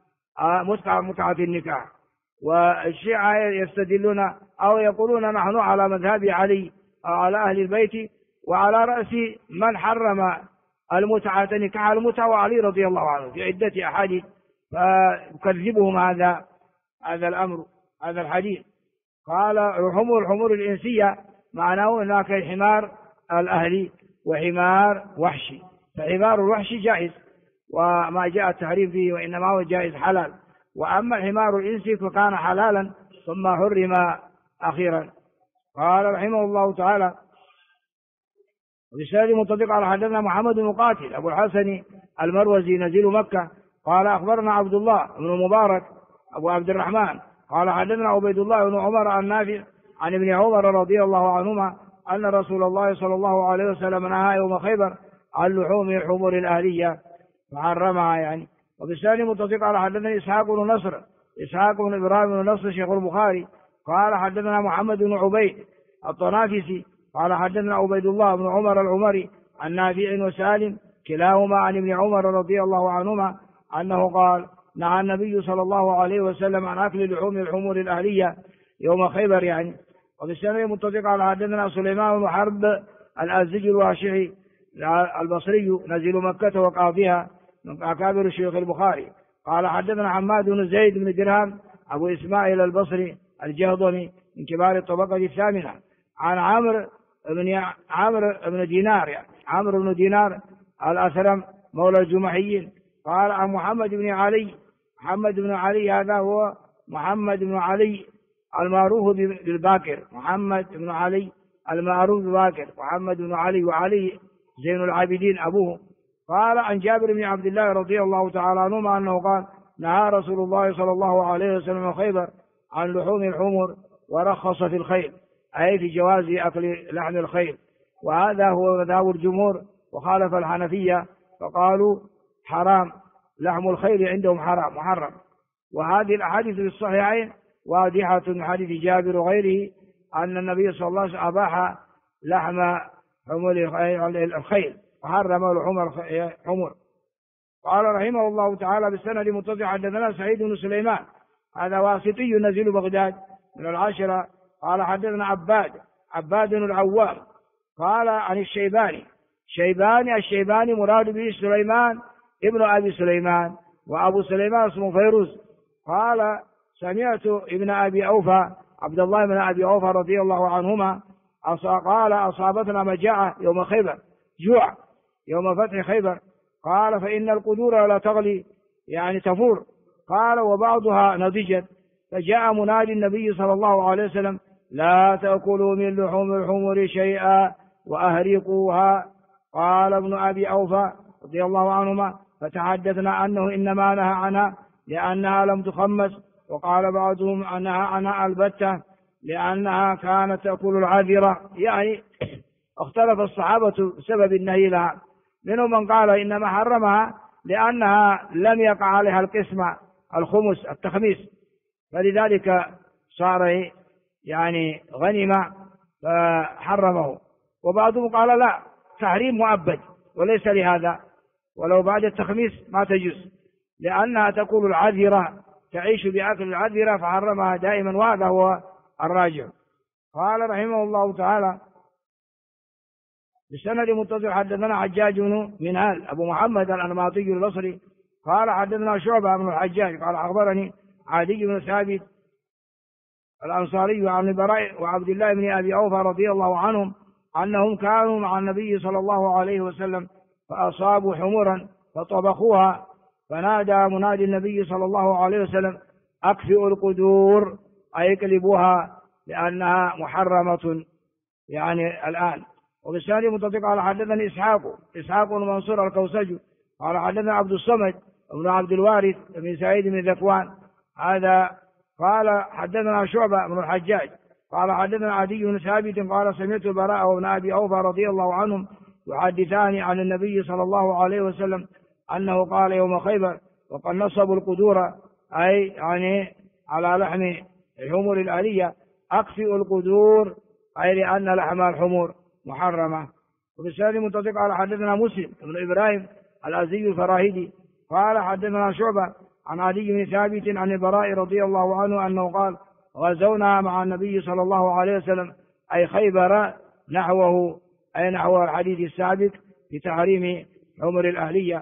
متعة النكاح. والشيعة يستدلون أو يقولون نحن على مذهب علي أو على أهل البيت، وعلى رأس من حرم المتعة نكاح المتعة وعلي رضي الله عنه في عدة أحاديث، فيكذبهم هذا الأمر، هذا الحديث. قال الحمور الإنسية معناه هناك الحمار الأهلي وحمار وحشي، فحمار الوحشي جائز وما جاء التحريم فيه، وإنما هو جائز حلال، وأما الحمار الإنسي فكان حلالا ثم حرم أخيرا. قال رحمه الله تعالى وبسند متفق على حدثنا محمد بن مقاتل أبو الحسن المروزي نزيل مكة قال أخبرنا عبد الله بن المبارك أبو عبد الرحمن قال حدثنا عبيد الله بن عمر عن نافع عن ابن عمر رضي الله عنهما أن رسول الله صلى الله عليه وسلم نهى يوم خيبر عن لحوم الحمور الأهلية فحرمها، يعني. وبالسند متفق على حدثنا إسحاق بن إبراهيم بن نصر شيخ البخاري قال حدثنا محمد بن عبيد الطنافسي قال حدثنا عبيد الله بن عمر العمري عن نافع وسالم كلاهما عن ابن عمر رضي الله عنهما أنه قال نهى النبي صلى الله عليه وسلم عن أكل لحوم الحمور الأهلية يوم خيبر، يعني وفي السنة متفق على حدثنا سليمان بن حرب الأزدي الواشعي البصري نزيل مكة وقاضيها من أكابر الشيخ البخاري قال حدثنا حماد بن زيد بن درهم أبو إسماعيل البصري الجهضمي من كبار الطبقة الثامنة عن عمرو بن دينار الأسرم مولى الجمحيين قال عن محمد بن علي هذا هو محمد بن علي المعروف بالباكر محمد بن علي وعلي زين العابدين أبوه قال عن جابر بن عبد الله رضي الله تعالى عنهما أنه قال نهى رسول الله صلى الله عليه وسلم خيبر عن لحوم الحمر ورخص في الخيل أي في جواز أكل لحم الخيل وهذا هو مذهب الجمهور وخالف الحنفية فقالوا حرام لحم الخيل عندهم محرم وهذه الأحاديث في الصحيحين واضحة من حديث جابر وغيره أن النبي صلى الله عليه وسلم أباح لحم الخيل وحرم لحوم الحمر قال رحمه الله تعالى بالسند متصل حدثنا سعيد بن سليمان هذا واسطي نزيل بغداد من العشرة قال حدثنا عباد العوام قال عن الشيباني مراد به سليمان ابن أبي سليمان وأبو سليمان اسمه فيروز قال سمعت ابن أبي أوفى عبد الله بن أبي أوفى رضي الله عنهما قال أصابتنا مجاعة يوم خيبر جوع يوم فتح خيبر قال فإن القدور لا تغلي يعني تفور قال وبعضها نضجت فجاء منادي النبي صلى الله عليه وسلم لا تأكلوا من لحوم الحمر شيئا وأهرقوها قال ابن أبي أوفى رضي الله عنهما فتحدثنا أنه إنما نهى عنها لأنها لم تخمس وقال بعضهم أنها عنها البتة لأنها كانت تأكل العذرة يعني اختلف الصحابة بسبب النهي لها منهم من قال إنما حرمها لأنها لم يقع عليها القسمة التخميس فلذلك صار يعني غنيمة فحرمه وبعضهم قال لا تحريم مؤبد وليس لهذا ولو بعد التخميس ما تجوز لأنها تأكل العذرة تعيش بأكل العذرة فحرمها دائما وهذا هو الراجع قال رحمه الله تعالى بالسند متصل حدثنا حجاج بن منهال أبو محمد الأنماطي البصري قال حدثنا شعبة بن الحجاج قال أخبرني عدي بن ثابت الأنصاري عن البراء وعبد الله بن أبي أوفى رضي الله عنهم أنهم كانوا مع النبي صلى الله عليه وسلم فأصابوا حمرا فطبخوها فنادى منادي النبي صلى الله عليه وسلم أكفئوا القدور أي اقلبوها لأنها محرمة يعني الآن وبالسند متفق على حدثني إسحاق بن منصور الكوسج قال حدثنا عبد الصمد بن عبد الوارث بن سعيد بن ذكوان هذا قال حدثنا شعبة بن الحجاج قال حدثنا عدي بن ثابت قال سمعت البراء وابن أبي أوفى رضي الله عنهم يحدثان عن النبي صلى الله عليه وسلم أنه قال يوم خيبر وقد نصبوا القدور أي يعني على لحم الحمر الآلية أكفئوا القدور أي لأن لحم الحمر محرمة وبالسند متفق على حدثنا مسلم بن إبراهيم الأزدي الفراهيدي قال حدثنا شعبة عن عدي بن ثابت عن البراء رضي الله عنه أنه قال غزونا مع النبي صلى الله عليه وسلم أي خيبر نحوه أي نحو الحديث السابق في تحريم حمر الأهلية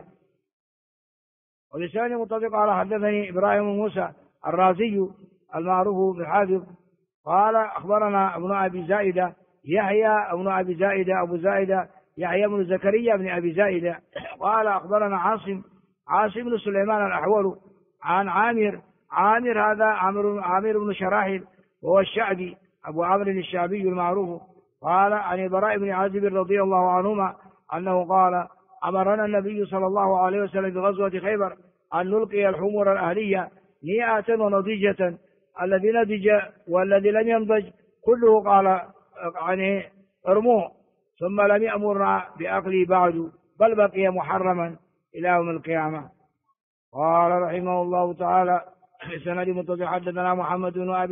وبالسند متفق على حدثني إبراهيم بن موسى الرازي المعروف بالحافظ قال أخبرنا ابن أبي زائدة يحيى ابن أبي زائدة أبو زائدة يحيى بن زكريا بن أبي زائدة قال أخبرنا عاصم بن سليمان الأحول عن عامر هذا عامر بن شراحل وهو الشعبي أبو عمرو الشعبي المعروف قال عن البراء بن عازب رضي الله عنهما أنه قال أمرنا النبي صلى الله عليه وسلم بغزوة خيبر أن نلقي الحمر الأهلية نيئة ونضيجة الذي نضج والذي لم ينضج كله قال يعني ارموه ثم لم يأمرنا بأكله بعد بل بقي محرما إلى يوم القيامة قال رحمه الله تعالى سند متصل حدثنا محمد بن أبي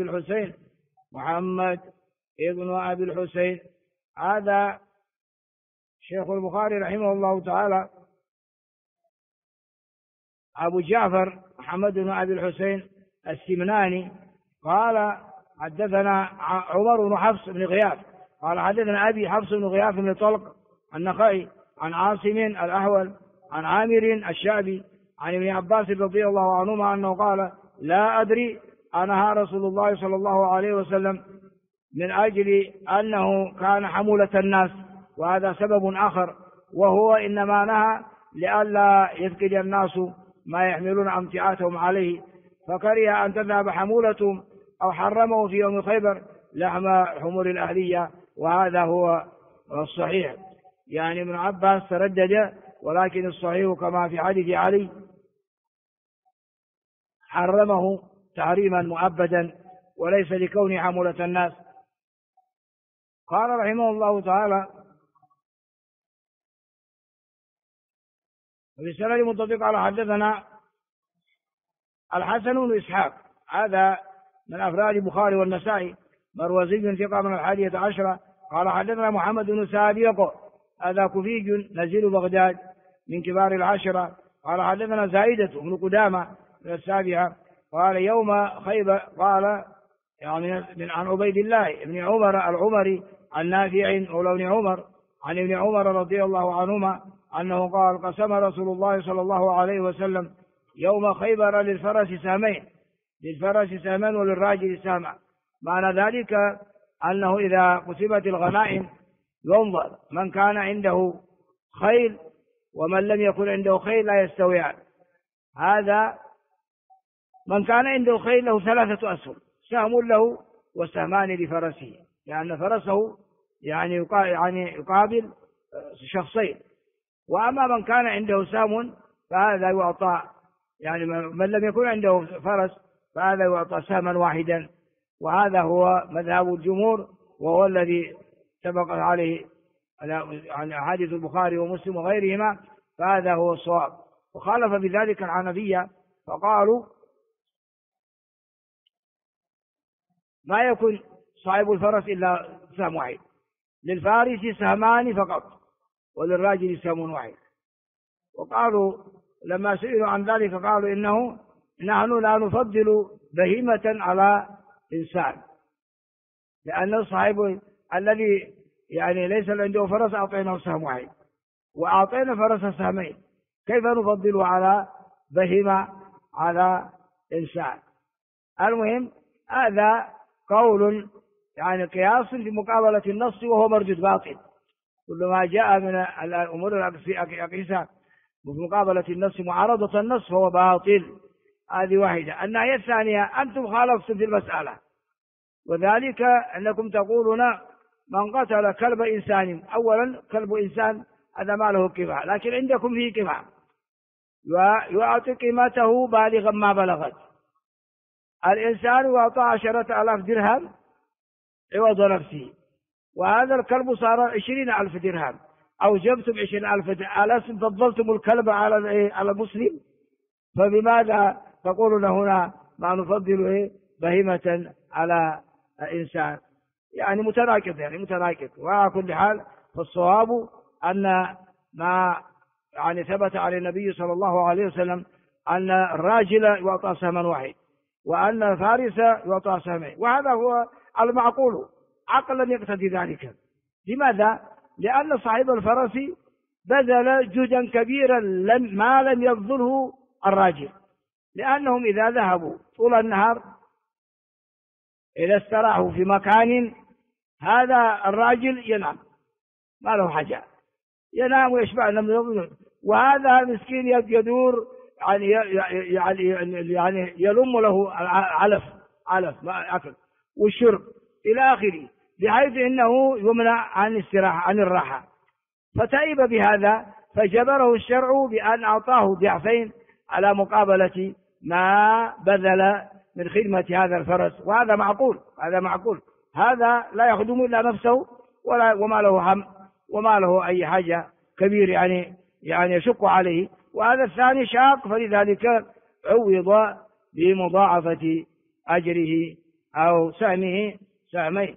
الحسين هذا شيخ البخاري رحمه الله تعالى أبو جعفر محمد بن أبي الحسين السمناني قال حدثنا عمر بن حفص بن غياث قال حدثنا أبي حفص بن غياث بن طلق النخعي عن عاصم الأحول عن عامر الشعبي عن ابن عباس رضي الله عنهما أنه قال لا أدري أنهى رسول الله صلى الله عليه وسلم من أجل أنه كان حمولة الناس، وهذا سبب آخر، وهو إنما نهى لئلا يفقد الناس ما يحملون أمتعاتهم عليه، فكره أن تذهب حمولتهم، أو حرمه في يوم خيبر لحم حمر الأهلية، وهذا هو الصحيح. يعني ابن عباس تردد، ولكن الصحيح كما في حديث علي حرمه تحريما مؤبدا، وليس لكونه حمولة الناس. قال رحمه الله تعالى وفي السند متفق على حدثنا الحسن بن إسحاق، هذا من أفراد البخاري والنسائي، مروزي ثقة من 11، قال حدثنا محمد بن سابق، هذا كوفي نزيل بغداد من كبار العشرة، قال حدثنا زائدة بن قدامة من 7، قال يوم خيبر، قال يعني عن عبيد الله بن عمر العمري عن نافع مولى بن عمر عن ابن عمر رضي الله عنهما أنه قال قسم رسول الله صلى الله عليه وسلم يوم خيبر للفرس سهمين، للفرس سهمان وللراجل سهما. معنى ذلك أنه إذا قسمت الغنائم ينظر من كان عنده خيل ومن لم يكن عنده خيل لا يستويان. هذا من كان عنده خيل له 3 أسهم، سهم له وسهمان لفرسه، لأن فرسه يعني يقابل شخصين. وأما من كان عنده سهم فهذا يعطى، يعني من لم يكن عنده فرس فهذا يعطى سهما واحدا، وهذا هو مذهب الجمهور، وهو الذي سبق عليه عن حديث البخاري ومسلم وغيرهما، فهذا هو الصواب. وخالف بذلك الحنفية فقالوا ما يكون صاحب الفرس إلا سهم واحد، للفارس سهمان فقط وللراجل سهم واحد. وقالوا لما سئلوا عن ذلك قالوا إنه نحن لا نفضل بهيمة على إنسان، لأن صاحب الذي يعني ليس عنده فرس أعطيناه سهم واحد وأعطينا فرس سهمين، كيف نفضله على بهيمة على إنسان؟ المهم هذا قول يعني قياس في مقابلة النص، وهو مردود باطل. كل ما جاء من الأمور الأقيسة في مقابلة النص معارضة النص فهو باطل. هذه واحدة. الناحية الثانية أنتم خالفتم في المسألة، وذلك أنكم تقولون من قتل كلب إنسان، أولا كلب إنسان هذا ما له قيمة، لكن عندكم فيه قيمة ويعطي قيمته بالغا ما بلغت. الإنسان يعطى 10,000 درهم عوض نفسه، وهذا الكلب صار 20,000 درهم، أو جبتم 20,000 درهم، ألستم فضلتم الكلب على المسلم؟ فبماذا تقولون هنا ما نفضل بهيمة على إنسان؟ يعني متناقض. وعلى كل حال فالصواب أن ما يعني ثبت على النبي صلى الله عليه وسلم أن الراجل يعطى سهما واحد، وأن الفارس يعطى سهمين، وهذا هو المعقول عقلا يقتضي ذلك. لماذا؟ لأن صاحب الفرس بذل جهدا كبيرا ما لم يبذله الراجل، لأنهم إذا ذهبوا طول النهار إذا استراحوا في مكان هذا الراجل ينام، ما له حاجة، ينام ويشبع، وهذا المسكين يدور يعني يلم له علف ما أكل والشرب إلى آخره، بحيث إنه يمنع عن الاستراحة عن الراحة. فتعب بهذا، فجبره الشرع بأن أعطاه ضعفين على مقابلة ما بذل من خدمة هذا الفرس، وهذا معقول. هذا لا يخدم إلا نفسه وما له هم وما له أي حاجة كبير يعني يشق عليه، وهذا الثاني شاق، فلذلك عوض بمضاعفة أجره أو سهمه سهمين.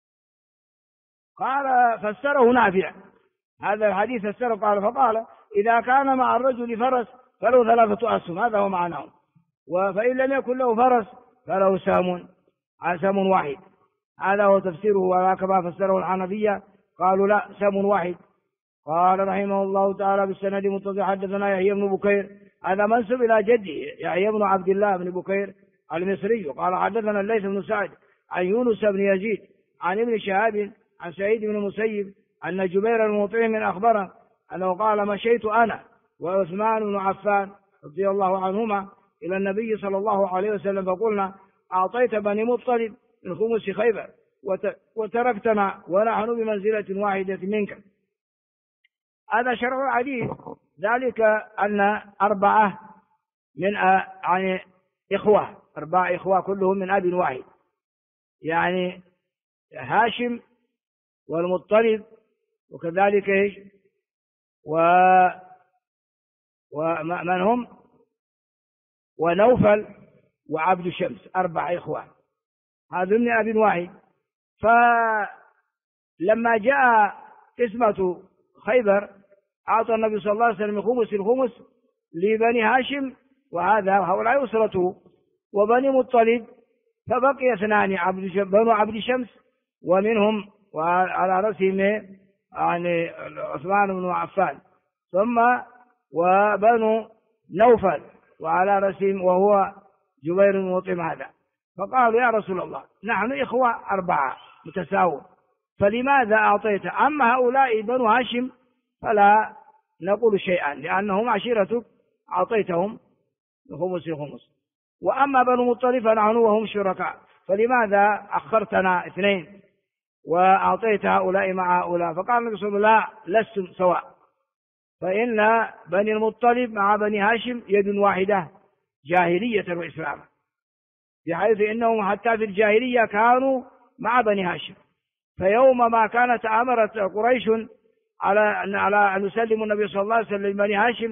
قال فسره نافع، هذا الحديث فسره قال فقال إذا كان مع الرجل فرس فله 3 أسهم، هذا هو معناه، فإن لم يكن له فرس فله سهم سم واحد. هذا هو تفسيره، وهكذا فسره الحنفية، قالوا لا، سم واحد. قال رحمه الله تعالى بالسند متصل حدثنا يحيى بن بكير، هذا منسوب إلى جده يحيى بن عبد الله بن بكير المصري، قال حدثنا الليث بن سعد عن يونس بن يزيد عن ابن شهاب عن سعيد بن المسيب أن جبير المطعم أخبره أنه قال مشيت أنا وعثمان بن عفان رضي الله عنهما إلى النبي صلى الله عليه وسلم فقلنا أعطيت بني مطلب من خمس خيبر وتركتنا ونحن بمنزلة واحدة منك. هذا شرع الحديث، ذلك أن أربعة من يعني أربعة إخوة كلهم من أب واحد، يعني هاشم والمطلب وكذلك ومن هم ونوفل وعبد شمس، أربع إخوة هذا من أب واحد. فلما جاء قسمة خيبر أعطى النبي صلى الله عليه وسلم الخمس لبني هاشم، هؤلاء أسرته، وبني مطلب فبقي اثنان بنو عبد شمس، ومنهم وعلى رأسهم يعني عثمان بن عفان، ثم وبنو نوفل وعلى رأسهم وهو جبير بن مطعم هذا. فقالوا يا رسول الله نحن إخوة أربعة متساوون، فلماذا أعطيت؟ أما هؤلاء بنو هاشم فلا نقول شيئا لأنهم عشيرتك أعطيتهم الخمس، وأما بنو مطلب فنحن وهم شركاء، فلماذا أخرتنا اثنين وأعطيت هؤلاء مع هؤلاء؟ فقال النبي صلى الله عليه وسلم لستم سواء، فإن بني المطلب مع بني هاشم يد واحدة جاهلية وإسلاما، بحيث إنهم حتى في الجاهلية كانوا مع بني هاشم. فيوم ما كانت أمرت قريش على أن يسلموا النبي صلى الله عليه وسلم لبني هاشم،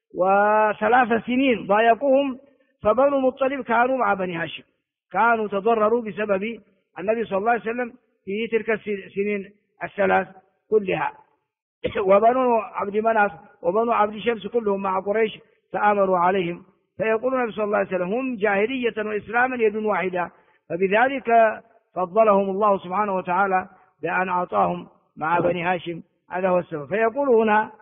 و3 سنين ضايقوهم، فبنو المطلب كانوا مع بني هاشم، كانوا تضرروا بسبب النبي صلى الله عليه وسلم في تلك السنين 3 كلها. وبنو عبد مناف وبنو عبد شمس كلهم مع قريش تآمروا عليهم، فيقول النبي صلى الله عليه وسلم هم جاهلية وإسلاما يد واحدة، فبذلك فضلهم الله سبحانه وتعالى بأن أعطاهم مع بني هاشم، هذا هو السبب. فيقول هنا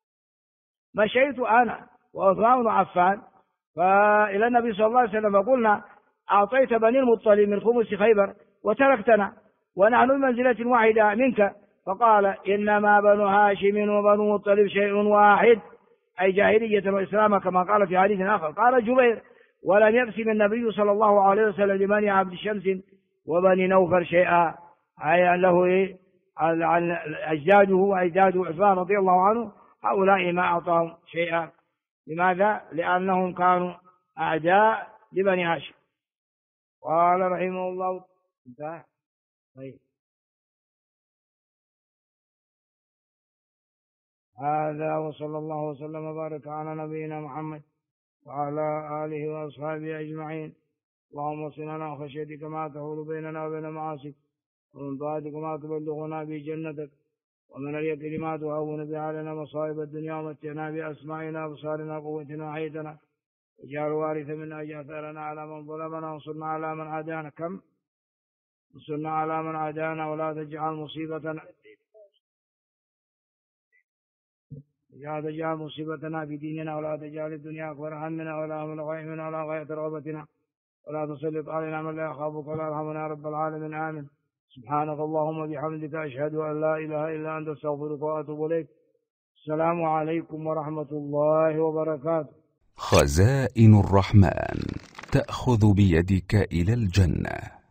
مشيت أنا وعثمان بن عفان فإلى النبي صلى الله عليه وسلم فقلنا أعطيت بني المطلب من خمس خيبر وتركتنا ونحن بمنزلة واحدة منك. فقال إنما بنو هاشم وبنو مطلب شيء واحد، أي جاهلية وإسلاما كما قال في حديث آخر. قال جبير ولم يقسم النبي صلى الله عليه وسلم لبني عبد شمس وبني نوفل شيئا، أي له عن أجداده وأجداد عثمان رضي الله عنه هؤلاء ما أعطاهم شيئا. لماذا؟ لأنهم كانوا أعداء لبني هاشم. قال رحمه الله انتهى. طيب هذا وصلى الله وسلم وبارك على نبينا محمد وعلى آله وأصحابه أجمعين. اللهم صلنا خشيتك ما تحول بيننا وبين معاصيك، ومن طاعتك ما تبلغنا به جنتك، ومن اليقين ما تهون به علينا مصائب الدنيا، ومتعنا بأسماعنا وأبصارنا وقوتنا وحيدنا، واجعل وارث منا واجعل ثأرنا على من ظلمنا، وانصرنا على من عادانا. انصرنا على من عادانا ولا تجعل مصيبتنا في ديننا، ولا تجعل الدنيا أكبر همنا ولا مبلغ علمنا ولا غاية رغبتنا، ولا تسلط علينا من لا يخافك ولا يرحمنا يا رب العالمين. آمين. سبحانك اللهم وبحمدك أشهد أن لا إله إلا أنت أستغفرك وأتوب إليك. السلام عليكم ورحمة الله وبركاته. خزائن الرحمن تأخذ بيدك إلى الجنة.